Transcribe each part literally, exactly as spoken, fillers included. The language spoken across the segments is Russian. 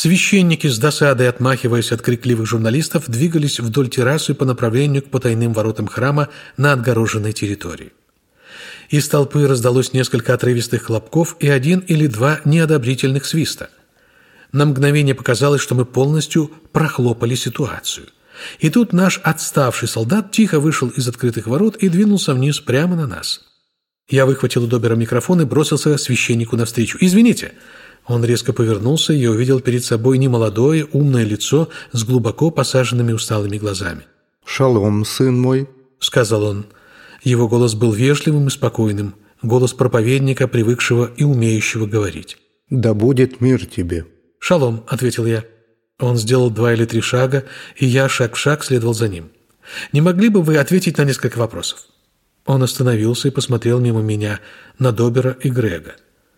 Священники, с досадой отмахиваясь от крикливых журналистов, двигались вдоль террасы по направлению к потайным воротам храма на отгороженной территории. Из толпы раздалось несколько отрывистых хлопков и один или два неодобрительных свиста. На мгновение показалось, что мы полностью прохлопали ситуацию. И тут наш отставший солдат тихо вышел из открытых ворот и двинулся вниз прямо на нас. Я выхватил у Добера микрофон и бросился священнику навстречу. «Извините!» Он резко повернулся, и я увидел перед собой немолодое, умное лицо с глубоко посаженными усталыми глазами. «Шалом, сын мой», — сказал он. Его голос был вежливым и спокойным, голос проповедника, привыкшего и умеющего говорить. «Да будет мир тебе». «Шалом», — ответил я. Он сделал два или три шага, и я шаг в шаг следовал за ним. «Не могли бы вы ответить на несколько вопросов?» Он остановился и посмотрел мимо меня на Добера и Грега.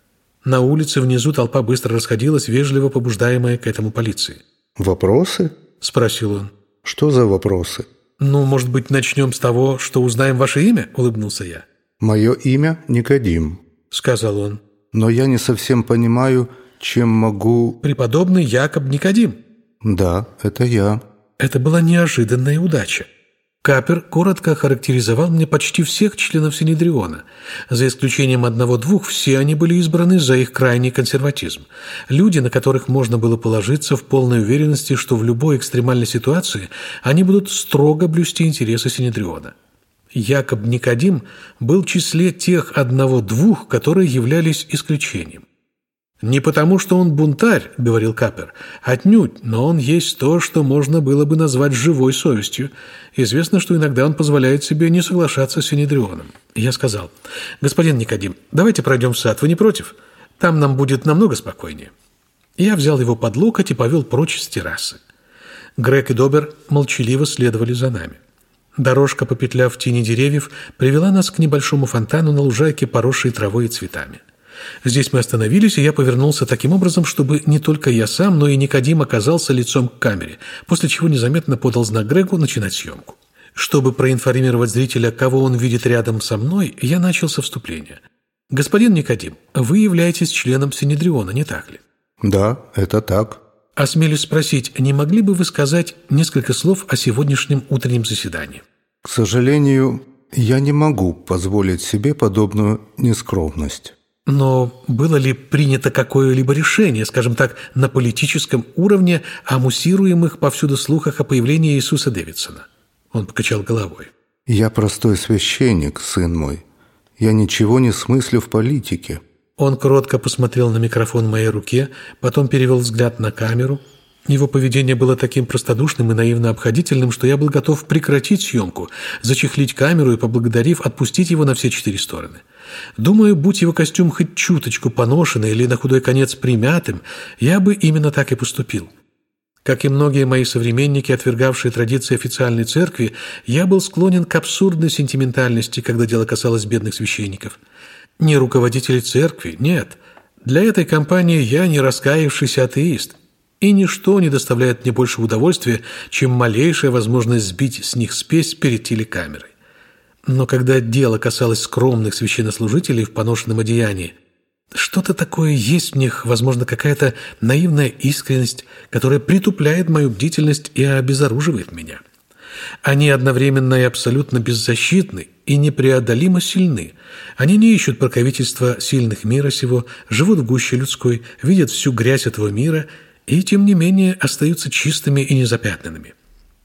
На улице внизу толпа быстро расходилась, вежливо побуждаемая к этому полицией. «Вопросы?» – спросил он. «Что за вопросы?» «Ну, может быть, начнем с того, что узнаем ваше имя?» – улыбнулся я. «Мое имя Никодим», – сказал он. «Но я не совсем понимаю, чем могу...» «Преподобный Якоб Никодим». «Да, это я». Это была неожиданная удача. Капер коротко охарактеризовал мне почти всех членов Синедриона. За исключением одного-двух, все они были избраны за их крайний консерватизм. Люди, на которых можно было положиться в полной уверенности, что в любой экстремальной ситуации они будут строго блюсти интересы Синедриона. Якоб Никодим был в числе тех одного-двух, которые являлись исключением. «Не потому, что он бунтарь, — говорил Капер, — отнюдь, но он есть то, что можно было бы назвать живой совестью. Известно, что иногда он позволяет себе не соглашаться с Синедрионом». Я сказал: «Господин Никодим, давайте пройдем в сад, вы не против? Там нам будет намного спокойнее». Я взял его под локоть и повел прочь с террасы. Грег и Добер молчаливо следовали за нами. Дорожка, попетляв в тени деревьев, привела нас к небольшому фонтану на лужайке, поросшей травой и цветами. Здесь мы остановились, и я повернулся таким образом, чтобы не только я сам, но и Никодим оказался лицом к камере, после чего незаметно подал знак Грегу начинать съемку. Чтобы проинформировать зрителя, кого он видит рядом со мной, я начал со вступления. «Господин Никодим, вы являетесь членом Синедриона, не так ли?» «Да, это так». «Осмелюсь спросить, не могли бы вы сказать несколько слов о сегодняшнем утреннем заседании?» «К сожалению, я не могу позволить себе подобную нескромность». Но было ли принято какое-либо решение, скажем так, на политическом уровне о муссируемых повсюду слухах о появлении Иисуса Дэвидсона? Он покачал головой. «Я простой священник, сын мой. Я ничего не смыслю в политике». Он кротко посмотрел на микрофон в моей руке, потом перевел взгляд на камеру. Его поведение было таким простодушным и наивно обходительным, что я был готов прекратить съемку, зачехлить камеру и, поблагодарив, отпустить его на все четыре стороны. Думаю, будь его костюм хоть чуточку поношенный или на худой конец примятым, я бы именно так и поступил. Как и многие мои современники, отвергавшие традиции официальной церкви, я был склонен к абсурдной сентиментальности, когда дело касалось бедных священников. Не руководители церкви, нет. Для этой компании я не раскаявшийся атеист. И ничто не доставляет мне больше удовольствия, чем малейшая возможность сбить с них спесь перед телекамерой. Но когда дело касалось скромных священнослужителей в поношенном одеянии, что-то такое есть в них, возможно, какая-то наивная искренность, которая притупляет мою бдительность и обезоруживает меня. Они одновременно и абсолютно беззащитны и непреодолимо сильны. Они не ищут покровительства сильных мира сего, живут в гуще людской, видят всю грязь этого мира и, тем не менее, остаются чистыми и незапятнанными.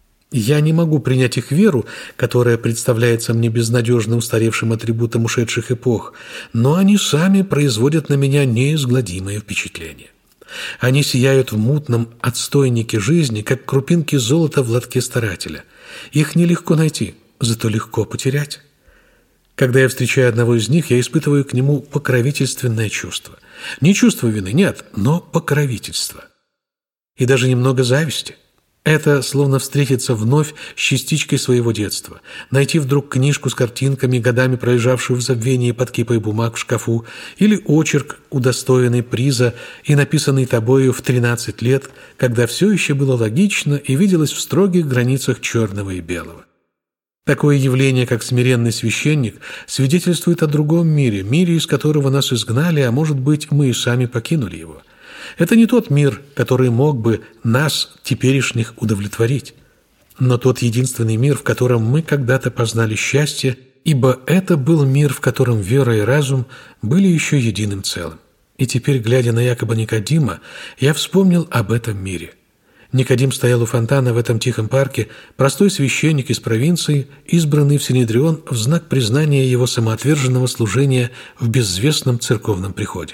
Я не могу принять их веру, которая представляется мне безнадежно устаревшим атрибутом ушедших эпох, но они сами производят на меня неизгладимое впечатление. Они сияют в мутном отстойнике жизни, как крупинки золота в лотке старателя. Их нелегко найти, зато легко потерять. Когда я встречаю одного из них, я испытываю к нему покровительственное чувство. Не чувство вины, нет, но покровительство. И даже немного зависти. Это словно встретиться вновь с частичкой своего детства, найти вдруг книжку с картинками, годами пролежавшую в забвении под кипой бумаг в шкафу, или очерк, удостоенный приза и написанный тобою в тринадцать лет, когда все еще было логично и виделось в строгих границах черного и белого. Такое явление, как смиренный священник, свидетельствует о другом мире, мире, из которого нас изгнали, а может быть, мы и сами покинули его. Это не тот мир, который мог бы нас, теперешних, удовлетворить, но тот единственный мир, в котором мы когда-то познали счастье, ибо это был мир, в котором вера и разум были еще единым целым. И теперь, глядя на якобы Никодима, я вспомнил об этом мире. Никодим стоял у фонтана в этом тихом парке, простой священник из провинции, избранный в Синедрион в знак признания его самоотверженного служения в безвестном церковном приходе.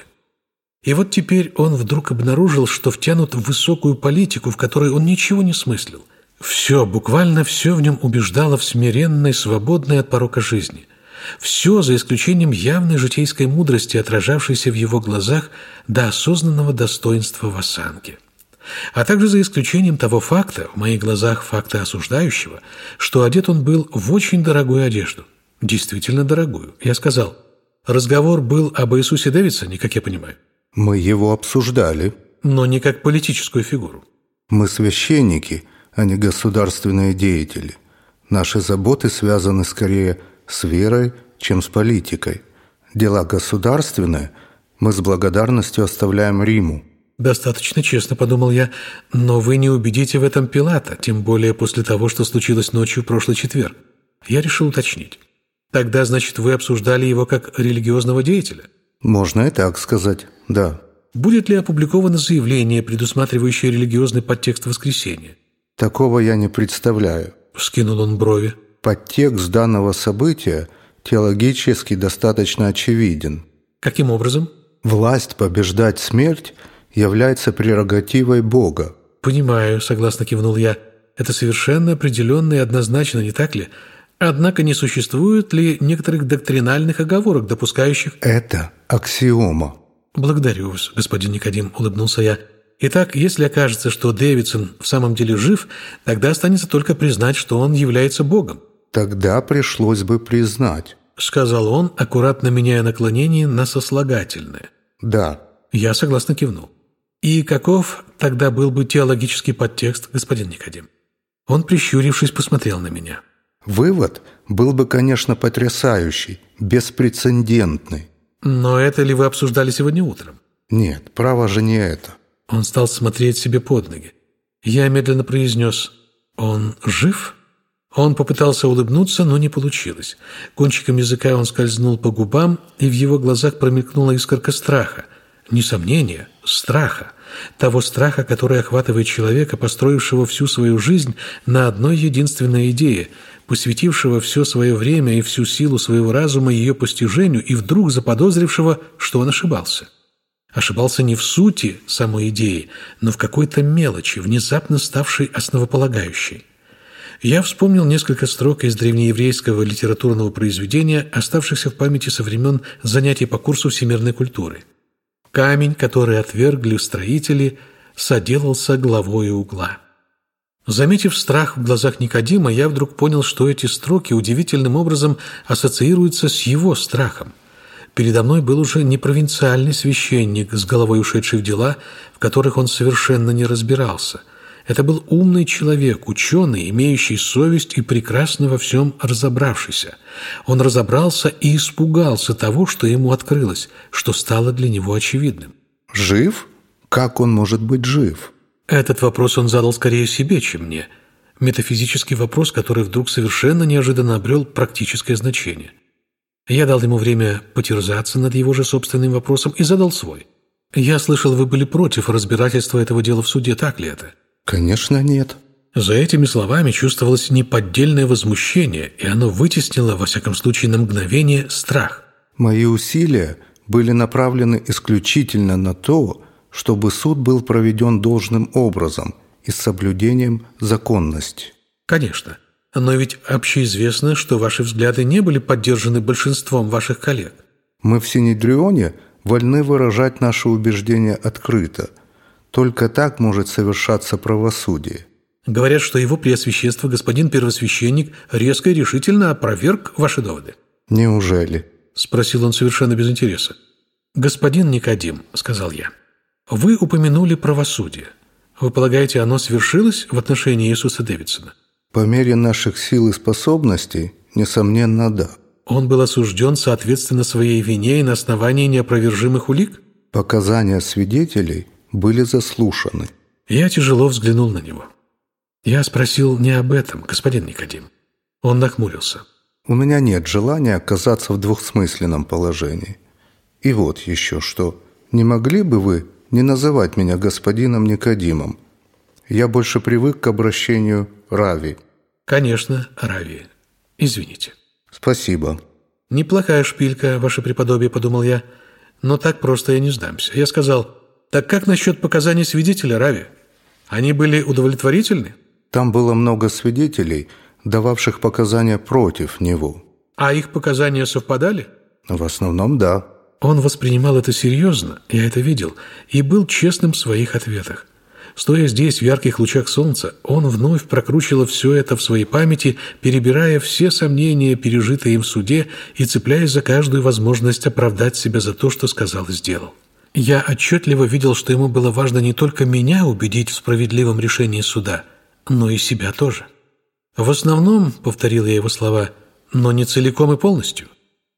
И вот теперь он вдруг обнаружил, что втянут в высокую политику, в которой он ничего не смыслил. Все, буквально все в нем убеждало в смиренной, свободной от порока жизни. Все, за исключением явной житейской мудрости, отражавшейся в его глазах до осознанного достоинства в осанке. А также за исключением того факта, в моих глазах факта осуждающего, что одет он был в очень дорогую одежду. Действительно дорогую. Я сказал, разговор был об Иисусе Дэвидсоне, как я понимаю. Мы его обсуждали. Но не как политическую фигуру. Мы священники, а не государственные деятели. Наши заботы связаны скорее с верой, чем с политикой. Дела государственные мы с благодарностью оставляем Риму. Достаточно честно, подумал я, но вы не убедите в этом Пилата, тем более после того, что случилось ночью в прошлый четверг. Я решил уточнить. Тогда, значит, вы обсуждали его как религиозного деятеля? Можно и так сказать, да. Будет ли опубликовано заявление, предусматривающее религиозный подтекст воскресения? Такого я не представляю. Вскинул он брови. Подтекст данного события теологически достаточно очевиден. Каким образом? Власть побеждать смерть является прерогативой Бога. Понимаю, согласно кивнул я. Это совершенно определенно и однозначно, не так ли? Однако не существует ли некоторых доктринальных оговорок, допускающих... Это аксиома. Благодарю вас, господин Никодим, улыбнулся я. Итак, если окажется, что Дэвидсон в самом деле жив, тогда останется только признать, что он является Богом. Тогда пришлось бы признать, сказал он, аккуратно меняя наклонение на сослагательное. Да. Я согласно кивнул. И каков тогда был бы теологический подтекст, господин Никодим? Он, прищурившись, посмотрел на меня. Вывод был бы, конечно, потрясающий, беспрецедентный. Но это ли вы обсуждали сегодня утром? Нет, право же не это. Он стал смотреть себе под ноги. Я медленно произнес: «Он жив?» Он попытался улыбнуться, но не получилось. Кончиком языка он скользнул по губам, и в его глазах промелькнула искорка страха. Не сомнения, страха. Того страха, который охватывает человека, построившего всю свою жизнь на одной единственной идее, посвятившего все свое время и всю силу своего разума ее постижению и вдруг заподозрившего, что он ошибался. Ошибался не в сути самой идеи, но в какой-то мелочи, внезапно ставшей основополагающей. Я вспомнил несколько строк из древнееврейского литературного произведения, оставшихся в памяти со времен занятий по курсу всемирной культуры. «Камень, который отвергли строители, соделался главою угла». Заметив страх в глазах Никодима, я вдруг понял, что эти строки удивительным образом ассоциируются с его страхом. Передо мной был уже не провинциальный священник, с головой ушедший в дела, в которых он совершенно не разбирался. Это был умный человек, ученый, имеющий совесть и прекрасно во всем разобравшийся. Он разобрался и испугался того, что ему открылось, что стало для него очевидным. «Жив? Как он может быть жив?» Этот вопрос он задал скорее себе, чем мне. Метафизический вопрос, который вдруг совершенно неожиданно обрел практическое значение. Я дал ему время потерзаться над его же собственным вопросом и задал свой. «Я слышал, вы были против разбирательства этого дела в суде, так ли это?» «Конечно, нет». За этими словами чувствовалось неподдельное возмущение, и оно вытеснило, во всяком случае, на мгновение страх. «Мои усилия были направлены исключительно на то, чтобы суд был проведен должным образом и с соблюдением законности». «Конечно. Но ведь общеизвестно, что ваши взгляды не были поддержаны большинством ваших коллег». «Мы в Синедрионе вольны выражать наши убеждения открыто. Только так может совершаться правосудие». «Говорят, что его преосвященство, господин первосвященник, резко и решительно опроверг ваши доводы». «Неужели?» – спросил он совершенно без интереса. «Господин Никодим», – сказал я, – «вы упомянули правосудие. Вы полагаете, оно свершилось в отношении Иисуса Дэвидсона?» «По мере наших сил и способностей, несомненно, да». «Он был осужден соответственно своей вине и на основании неопровержимых улик?» «Показания свидетелей были заслушаны. Я тяжело взглянул на него. Я спросил не об этом, господин Никодим. Он нахмурился. У меня нет желания оказаться в двухсмысленном положении. И вот еще что. Не могли бы вы не называть меня господином Никодимом? Я больше привык к обращению Рави. Конечно, Рави. Извините. Спасибо. Неплохая шпилька, ваше преподобие, подумал я. Но так просто я не сдамся. Я сказал: так как насчет показаний свидетеля, Рави? Они были удовлетворительны? Там было много свидетелей, дававших показания против него. А их показания совпадали? В основном, да. Он воспринимал это серьезно, я это видел, и был честным в своих ответах. Стоя здесь в ярких лучах солнца, он вновь прокручивал все это в своей памяти, перебирая все сомнения, пережитые им в суде, и цепляясь за каждую возможность оправдать себя за то, что сказал и сделал. Я отчетливо видел, что ему было важно не только меня убедить в справедливом решении суда, но и себя тоже. В основном, повторил я его слова, но не целиком и полностью.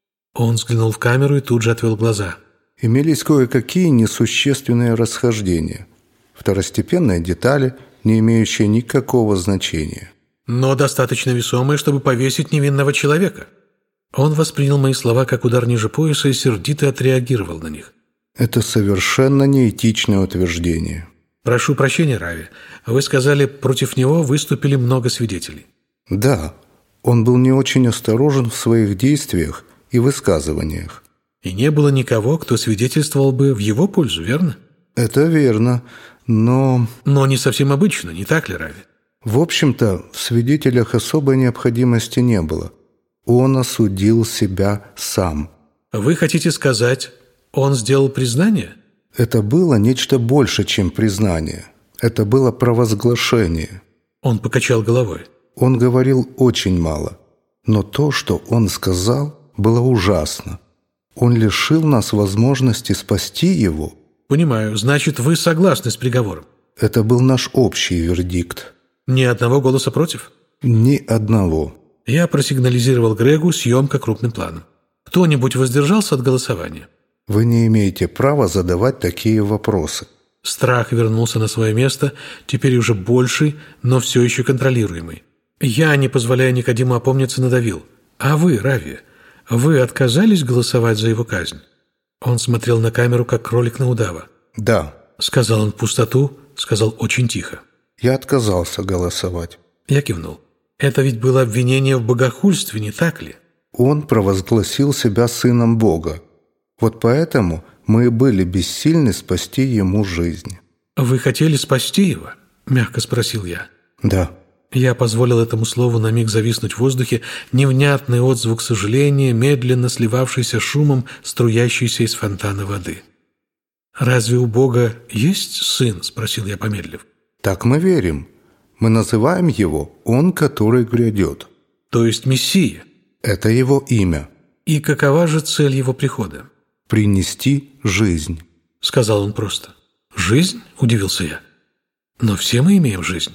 Он взглянул в камеру и тут же отвел глаза. Имелись кое-какие несущественные расхождения. Второстепенные детали, не имеющие никакого значения. Но достаточно весомые, чтобы повесить невинного человека. Он воспринял мои слова как удар ниже пояса и сердито отреагировал на них. Это совершенно неэтичное утверждение. Прошу прощения, Рави. Вы сказали, против него выступили много свидетелей. Да, он был не очень осторожен в своих действиях и высказываниях. И не было никого, кто свидетельствовал бы в его пользу, верно? Это верно, но... Но не совсем обычно, не так ли, Рави? В общем-то, в свидетелях особой необходимости не было. Он осудил себя сам. Вы хотите сказать, он сделал признание? Это было нечто больше, чем признание. Это было провозглашение. Он покачал головой. Он говорил очень мало. Но то, что он сказал, было ужасно. Он лишил нас возможности спасти его. Понимаю. Значит, вы согласны с приговором? Это был наш общий вердикт. Ни одного голоса против? Ни одного. Я просигнализировал Грегу съемка крупным планом. Кто-нибудь воздержался от голосования? Вы не имеете права задавать такие вопросы. Страх вернулся на свое место, теперь уже больший, но все еще контролируемый. Я, не позволяя Никодиму опомниться, надавил. А вы, Рави, вы отказались голосовать за его казнь? Он смотрел на камеру, как кролик на удава. Да. Сказал он в пустоту, сказал очень тихо. Я отказался голосовать. Я кивнул. Это ведь было обвинение в богохульстве, не так ли? Он провозгласил себя сыном Бога. Вот поэтому мы и были бессильны спасти ему жизнь. Вы хотели спасти его? Мягко спросил я. Да. Я позволил этому слову на миг зависнуть в воздухе, невнятный отзвук сожаления, медленно сливавшийся шумом, струящийся из фонтана воды. «Разве у Бога есть сын?» – спросил я, помедлив. Так мы верим. Мы называем его «Он, который грядет». То есть Мессия. Это его имя. И какова же цель его прихода? Принести жизнь. Сказал он просто. «Жизнь?» – удивился я. «Но все мы имеем жизнь».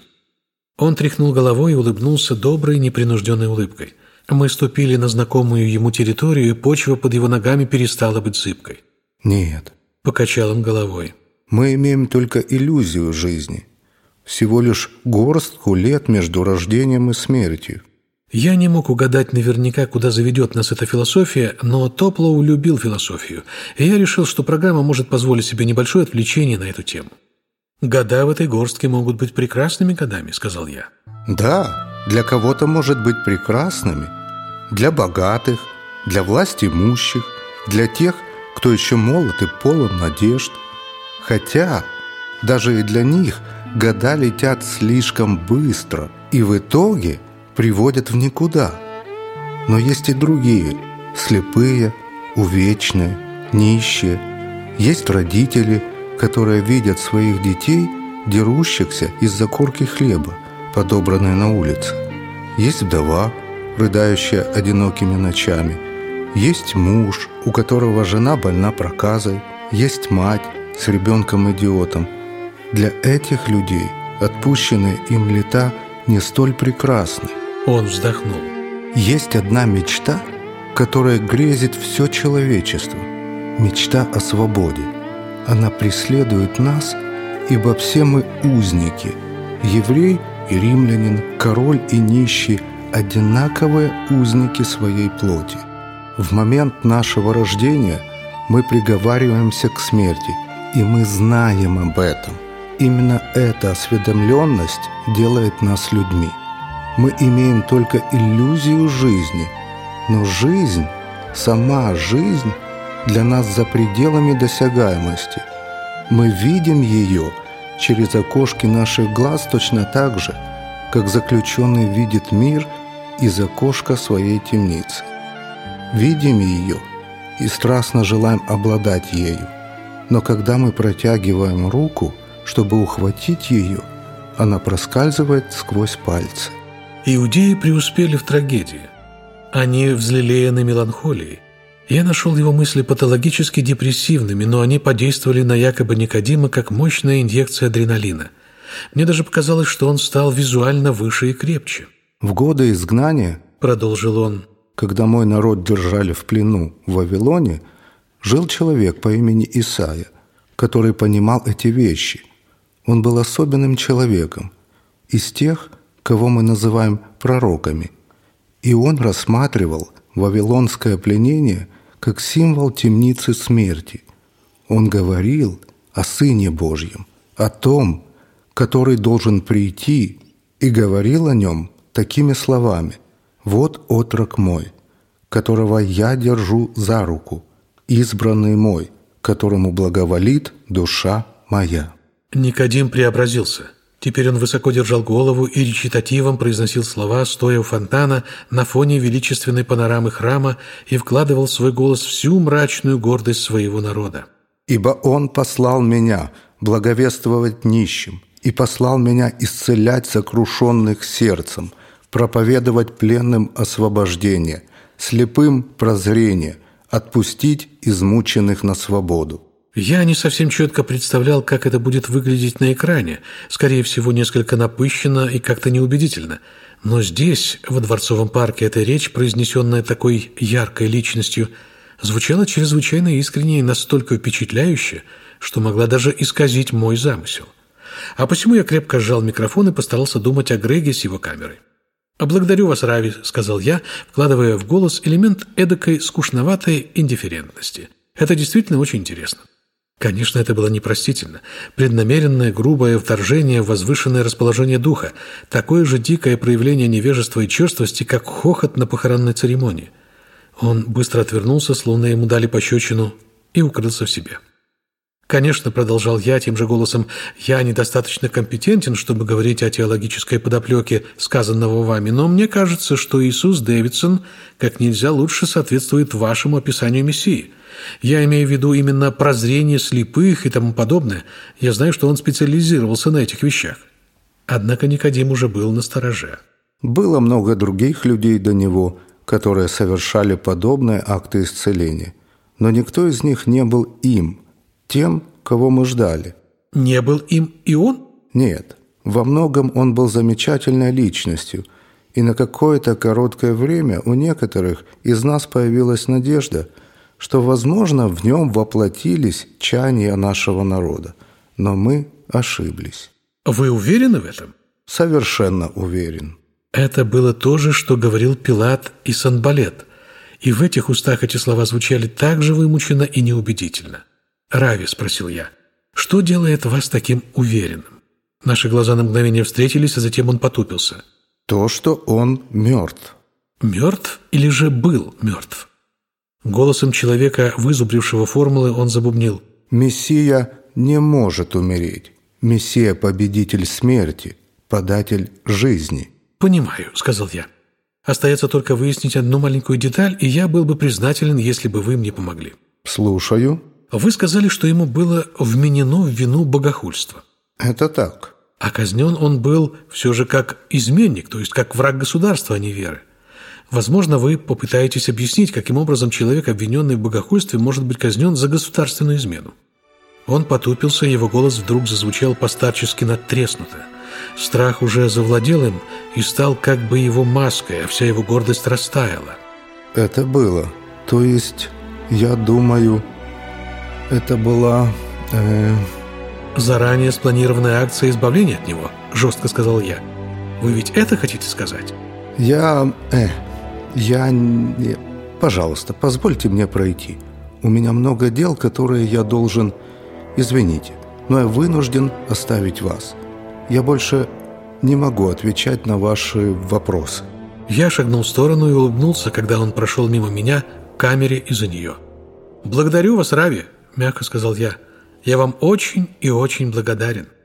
Он тряхнул головой и улыбнулся доброй, непринужденной улыбкой. Мы ступили на знакомую ему территорию, и почва под его ногами перестала быть зыбкой. Нет. Покачал он головой. Мы имеем только иллюзию жизни. Всего лишь горстку лет между рождением и смертью. Я не мог угадать наверняка, куда заведет нас эта философия, но Топлоу любил философию, и я решил, что программа может позволить себе небольшое отвлечение на эту тему. «Года в этой горстке могут быть прекрасными годами», — сказал я. Да, для кого-то может быть прекрасными. Для богатых, для власть имущих, для тех, кто еще молод и полон надежд. Хотя даже и для них года летят слишком быстро и в итоге приводят в никуда. Но есть и другие, слепые, увечные, нищие. Есть родители, которые видят своих детей, дерущихся из-за корки хлеба, подобранной на улице. Есть вдова, рыдающая одинокими ночами. Есть муж, у которого жена больна проказой. Есть мать с ребенком-идиотом. Для этих людей отпущенные им лета не столь прекрасны. Он вздохнул. Есть одна мечта, которая грезит все человечество. Мечта о свободе. Она преследует нас ибо все мы узники, еврей и римлянин, король и нищий, одинаковые узники своей плоти. В момент нашего рождения мы приговариваемся к смерти, и мы знаем об этом. Именно эта осведомленность делает нас людьми. Мы имеем только иллюзию жизни, но жизнь, сама жизнь для нас за пределами досягаемости. Мы видим ее через окошки наших глаз точно так же, как заключенный видит мир из окошка своей темницы. Видим ее и страстно желаем обладать ею, но когда мы протягиваем руку, чтобы ухватить ее, она проскальзывает сквозь пальцы. Иудеи преуспели в трагедии. Они взлелеяны меланхолией. Я нашел его мысли патологически депрессивными, но они подействовали на якобы Никодима как мощная инъекция адреналина. Мне даже показалось, что он стал визуально выше и крепче. «В годы изгнания, — продолжил он, — когда мой народ держали в плену в Вавилоне, жил человек по имени Исаия, который понимал эти вещи. Он был особенным человеком, из тех, кого мы называем пророками. И он рассматривал вавилонское пленение как символ темницы смерти. Он говорил о Сыне Божьем, о том, который должен прийти, и говорил о нем такими словами: «Вот отрок мой, которого я держу за руку, избранный мой, которому благоволит душа моя». Никодим преобразился. Теперь он высоко держал голову и речитативом произносил слова, стоя у фонтана на фоне величественной панорамы храма, и вкладывал в свой голос всю мрачную гордость своего народа. «Ибо Он послал меня благовествовать нищим, и послал меня исцелять сокрушенных сердцем, проповедовать пленным освобождение, слепым прозрение, отпустить измученных на свободу». Я не совсем четко представлял, как это будет выглядеть на экране, скорее всего, несколько напыщенно и как-то неубедительно. Но здесь, во Дворцовом парке, эта речь, произнесенная такой яркой личностью, звучала чрезвычайно искренне и настолько впечатляюще, что могла даже исказить мой замысел. А посему я крепко сжал микрофон и постарался думать о Греге с его камерой. «Благодарю вас, Рави», — сказал я, вкладывая в голос элемент эдакой скучноватой индифферентности. «Это действительно очень интересно». Конечно, это было непростительно. Преднамеренное, грубое вторжение в возвышенное расположение духа, такое же дикое проявление невежества и черствости, как хохот на похоронной церемонии. Он быстро отвернулся, словно ему дали пощечину, и укрылся в себе. «Конечно, — продолжал я тем же голосом, — я недостаточно компетентен, чтобы говорить о теологической подоплеке сказанного вами, но мне кажется, что Иисус Дэвидсон как нельзя лучше соответствует вашему описанию Мессии. Я имею в виду именно прозрение слепых и тому подобное. Я знаю, что он специализировался на этих вещах». Однако Никодим уже был настороже. Было много других людей до него, которые совершали подобные акты исцеления, но никто из них не был им, тем, кого мы ждали. Не был им и он? Нет. Во многом он был замечательной личностью, и на какое-то короткое время у некоторых из нас появилась надежда, что, возможно, в нем воплотились чаяния нашего народа. Но мы ошиблись. Вы уверены в этом? Совершенно уверен. Это было то же, что говорил Пилат и Санбалет. И в этих устах эти слова звучали так же вымученно и неубедительно. «Рави», — спросил я, — «что делает вас таким уверенным?» Наши глаза на мгновение встретились, а затем он потупился. «То, что он мертв». «Мертв или же был мертв?» Голосом человека, вызубрившего формулы, он забубнил: «Мессия не может умереть. Мессия – победитель смерти, податель жизни». «Понимаю», – сказал я. «Остается только выяснить одну маленькую деталь, и я был бы признателен, если бы вы мне помогли». «Слушаю». «Вы сказали, что ему было вменено в вину богохульство». «Это так». «А казнен он был все же как изменник, то есть как враг государства, а не веры. Возможно, вы попытаетесь объяснить, каким образом человек, обвиненный в богохульстве, может быть казнен за государственную измену». Он потупился, его голос вдруг зазвучал по-старчески надтреснуто. Страх уже завладел им и стал как бы его маской, а вся его гордость растаяла. «Это было. То есть, я думаю, это была... Э, «Заранее спланированная акция избавления от него», – жестко сказал я. «Вы ведь это хотите сказать?» Я... Э, я... Не... Пожалуйста, позвольте мне пройти. У меня много дел, которые я должен... Извините, но я вынужден оставить вас. Я больше не могу отвечать на ваши вопросы». Я шагнул в сторону и улыбнулся, когда он прошел мимо меня к камере и за нее. «Благодарю вас, Рави», – мягко сказал я. «Я вам очень и очень благодарен».